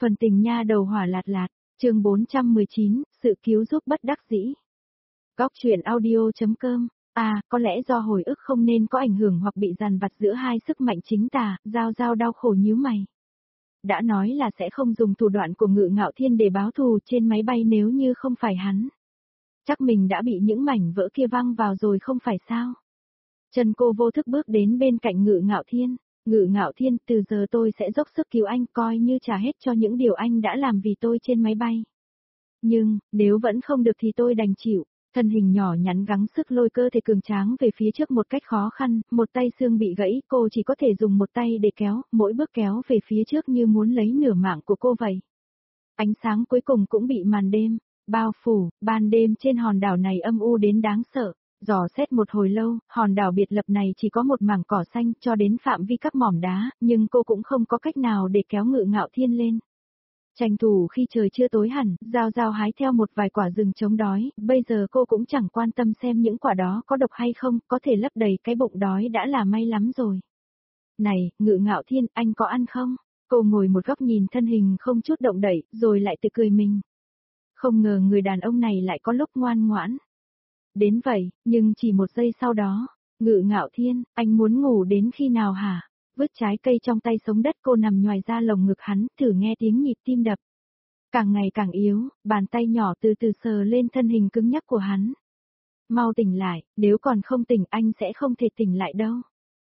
Phần tình nha đầu hỏa lạt lạt, chương 419, sự cứu giúp bất đắc dĩ. Góc truyện audio.com. Có lẽ do hồi ức không nên có ảnh hưởng hoặc bị dằn vặt giữa hai sức mạnh chính tà, Giao Giao đau khổ nhíu mày. Đã nói là sẽ không dùng thủ đoạn của Ngự Ngạo Thiên để báo thù trên máy bay nếu như không phải hắn. Chắc mình đã bị những mảnh vỡ kia văng vào rồi không phải sao? Chân cô vô thức bước đến bên cạnh Ngự Ngạo Thiên. Ngự Ngạo Thiên, từ giờ tôi sẽ dốc sức cứu anh, coi như trả hết cho những điều anh đã làm vì tôi trên máy bay. Nhưng, nếu vẫn không được thì tôi đành chịu. Thân hình nhỏ nhắn gắng sức lôi cơ thể cường tráng về phía trước một cách khó khăn, một tay xương bị gãy, cô chỉ có thể dùng một tay để kéo, mỗi bước kéo về phía trước như muốn lấy nửa mạng của cô vậy. Ánh sáng cuối cùng cũng bị màn đêm bao phủ, ban đêm trên hòn đảo này âm u đến đáng sợ. Dò xét một hồi lâu, hòn đảo biệt lập này chỉ có một mảng cỏ xanh cho đến phạm vi các mỏm đá, nhưng cô cũng không có cách nào để kéo Ngự Ngạo Thiên lên. Tranh thủ khi trời chưa tối hẳn, Giao Giao hái theo một vài quả rừng chống đói, bây giờ cô cũng chẳng quan tâm xem những quả đó có độc hay không, có thể lấp đầy cái bụng đói đã là may lắm rồi. Này, Ngự Ngạo Thiên, anh có ăn không? Cô ngồi một góc nhìn thân hình không chút động đậy, rồi lại tự cười mình. Không ngờ người đàn ông này lại có lúc ngoan ngoãn. Đến vậy, nhưng chỉ một giây sau đó, Ngự Ngạo Thiên, anh muốn ngủ đến khi nào hả? Vứt trái cây trong tay sống đất, cô nằm nhoài ra lồng ngực hắn, thử nghe tiếng nhịp tim đập. Càng ngày càng yếu, bàn tay nhỏ từ từ sờ lên thân hình cứng nhắc của hắn. Mau tỉnh lại, nếu còn không tỉnh anh sẽ không thể tỉnh lại đâu.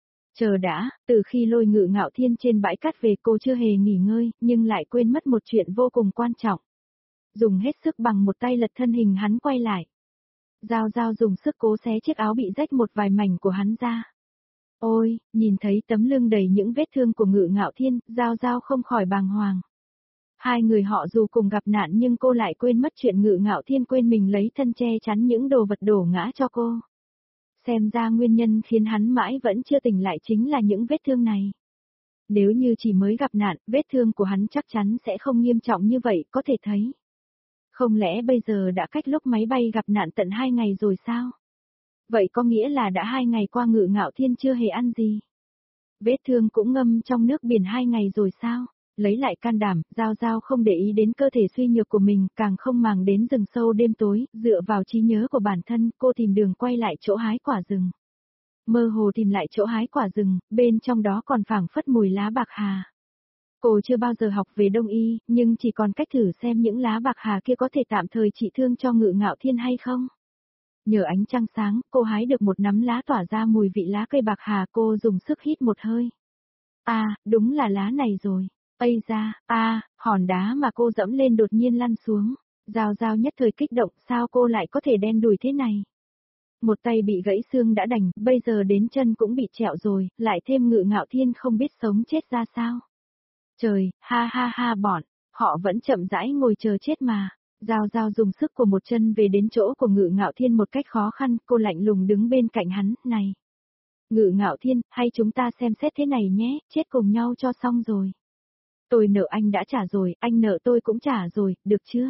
Chờ đã, từ khi lôi Ngự Ngạo Thiên trên bãi cát về cô chưa hề nghỉ ngơi, nhưng lại quên mất một chuyện vô cùng quan trọng. Dùng hết sức bằng một tay lật thân hình hắn quay lại. Giao Giao dùng sức cố xé chiếc áo bị rách một vài mảnh của hắn ra. Ôi, nhìn thấy tấm lưng đầy những vết thương của Ngự Ngạo Thiên, Giao Giao không khỏi bàng hoàng. Hai người họ dù cùng gặp nạn nhưng cô lại quên mất chuyện Ngự Ngạo Thiên quên mình lấy thân che chắn những đồ vật đổ ngã cho cô. Xem ra nguyên nhân khiến hắn mãi vẫn chưa tỉnh lại chính là những vết thương này. Nếu như chỉ mới gặp nạn, vết thương của hắn chắc chắn sẽ không nghiêm trọng như vậy, có thể thấy. Không lẽ bây giờ đã cách lúc máy bay gặp nạn tận 2 ngày rồi sao? Vậy có nghĩa là đã 2 ngày qua Ngự Ngạo Thiên chưa hề ăn gì. Vết thương cũng ngâm trong nước biển 2 ngày rồi sao? Lấy lại can đảm, Giao Giao không để ý đến cơ thể suy nhược của mình, càng không màng đến rừng sâu đêm tối, dựa vào trí nhớ của bản thân, cô tìm đường quay lại chỗ hái quả rừng. Mơ hồ tìm lại chỗ hái quả rừng, bên trong đó còn phảng phất mùi lá bạc hà. Cô chưa bao giờ học về đông y, nhưng chỉ còn cách thử xem những lá bạc hà kia có thể tạm thời trị thương cho Ngự Ngạo Thiên hay không. Nhờ ánh trăng sáng, cô hái được một nắm lá tỏa ra mùi vị lá cây bạc hà, cô dùng sức hít một hơi. Đúng là lá này rồi. Ây da, hòn đá mà cô dẫm lên đột nhiên lăn xuống. Giao Giao nhất thời kích động, sao cô lại có thể đen đủi thế này? Một tay bị gãy xương đã đành, bây giờ đến chân cũng bị trẹo rồi, lại thêm Ngự Ngạo Thiên không biết sống chết ra sao. Trời, ha bọn, họ vẫn chậm rãi ngồi chờ chết mà. Giao Giao dùng sức của một chân về đến chỗ của Ngự Ngạo Thiên một cách khó khăn, cô lạnh lùng đứng bên cạnh hắn, này. Ngự Ngạo Thiên, hay chúng ta xem xét thế này nhé, chết cùng nhau cho xong rồi. Tôi nợ anh đã trả rồi, anh nợ tôi cũng trả rồi, được chưa?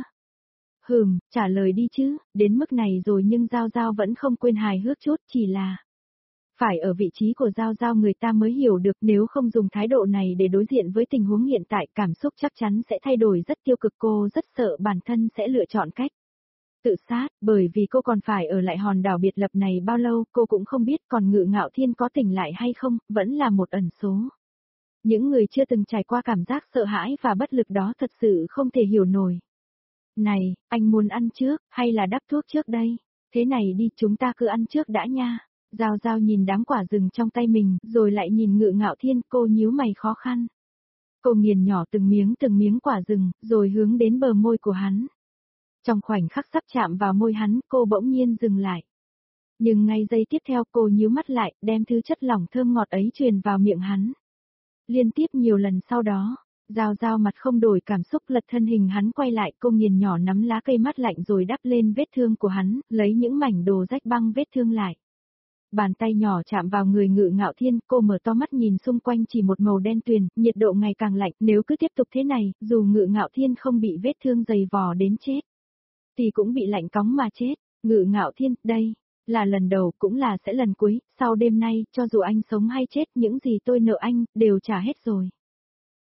Trả lời đi chứ, đến mức này rồi nhưng Giao Giao vẫn không quên hài hước chút, chỉ là... Phải ở vị trí của Giao Giao người ta mới hiểu được, nếu không dùng thái độ này để đối diện với tình huống hiện tại, cảm xúc chắc chắn sẽ thay đổi rất tiêu cực, cô rất sợ bản thân sẽ lựa chọn cách tự sát, bởi vì cô còn phải ở lại hòn đảo biệt lập này bao lâu, cô cũng không biết, còn Ngự Ngạo Thiên có tỉnh lại hay không, vẫn là một ẩn số. Những người chưa từng trải qua cảm giác sợ hãi và bất lực đó thật sự không thể hiểu nổi. Này, anh muốn ăn trước, hay là đắp thuốc trước đây? Thế này đi, chúng ta cứ ăn trước đã nha. Giao Giao nhìn đám quả rừng trong tay mình, rồi lại nhìn Ngự Ngạo Thiên, cô nhíu mày khó khăn. Cô nghiền nhỏ từng miếng quả rừng, rồi hướng đến bờ môi của hắn. Trong khoảnh khắc sắp chạm vào môi hắn, cô bỗng nhiên dừng lại. Nhưng ngay giây tiếp theo cô nhíu mắt lại, đem thứ chất lỏng thơm ngọt ấy truyền vào miệng hắn. Liên tiếp nhiều lần sau đó, Giao Giao mặt không đổi cảm xúc, lật thân hình hắn quay lại, cô nghiền nhỏ nắm lá cây mát lạnh rồi đắp lên vết thương của hắn, lấy những mảnh đồ rách băng vết thương lại. Bàn tay nhỏ chạm vào người Ngự Ngạo Thiên, cô mở to mắt nhìn xung quanh chỉ một màu đen tuyền, nhiệt độ ngày càng lạnh, nếu cứ tiếp tục thế này, dù Ngự Ngạo Thiên không bị vết thương dày vò đến chết, thì cũng bị lạnh cóng mà chết. Ngự Ngạo Thiên, đây là lần đầu cũng là sẽ lần cuối, sau đêm nay, cho dù anh sống hay chết, những gì tôi nợ anh, đều trả hết rồi.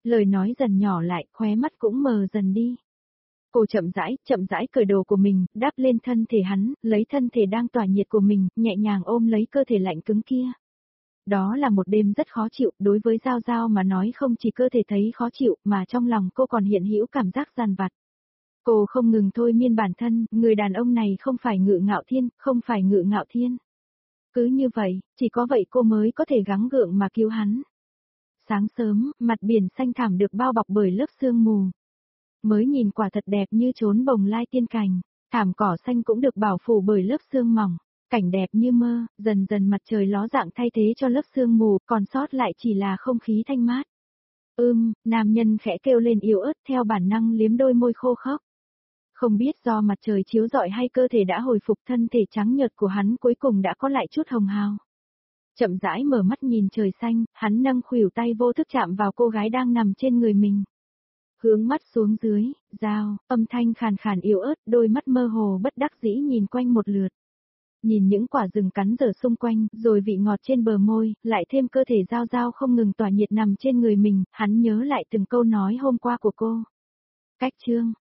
Lời nói dần nhỏ lại, khóe mắt cũng mờ dần đi. Cô chậm rãi cởi đồ của mình, đáp lên thân thể hắn, lấy thân thể đang tỏa nhiệt của mình, nhẹ nhàng ôm lấy cơ thể lạnh cứng kia. Đó là một đêm rất khó chịu, đối với Giao Giao mà nói không chỉ cơ thể thấy khó chịu, mà trong lòng cô còn hiện hữu cảm giác dằn vặt. Cô không ngừng thôi miên bản thân, người đàn ông này không phải Ngự Ngạo Thiên, không phải Ngự Ngạo Thiên. Cứ như vậy, chỉ có vậy cô mới có thể gắng gượng mà cứu hắn. Sáng sớm, mặt biển xanh thẳm được bao bọc bởi lớp sương mù. Mới nhìn quả thật đẹp như chốn bồng lai tiên cảnh, thảm cỏ xanh cũng được bảo phủ bởi lớp sương mỏng, cảnh đẹp như mơ, dần dần mặt trời ló dạng thay thế cho lớp sương mù, còn sót lại chỉ là không khí thanh mát. Nam nhân khẽ kêu lên yếu ớt theo bản năng liếm đôi môi khô khốc. Không biết do mặt trời chiếu rọi hay cơ thể đã hồi phục thân thể trắng nhợt của hắn cuối cùng đã có lại chút hồng hào. Chậm rãi mở mắt nhìn trời xanh, hắn nâng khuỷu tay vô thức chạm vào cô gái đang nằm trên người mình. Hướng mắt xuống dưới, Giao, âm thanh khàn khàn yếu ớt, đôi mắt mơ hồ bất đắc dĩ nhìn quanh một lượt. Nhìn những quả rừng cắn dở xung quanh, rồi vị ngọt trên bờ môi, lại thêm cơ thể Giao Giao không ngừng tỏa nhiệt nằm trên người mình, hắn nhớ lại từng câu nói hôm qua của cô. Cách chương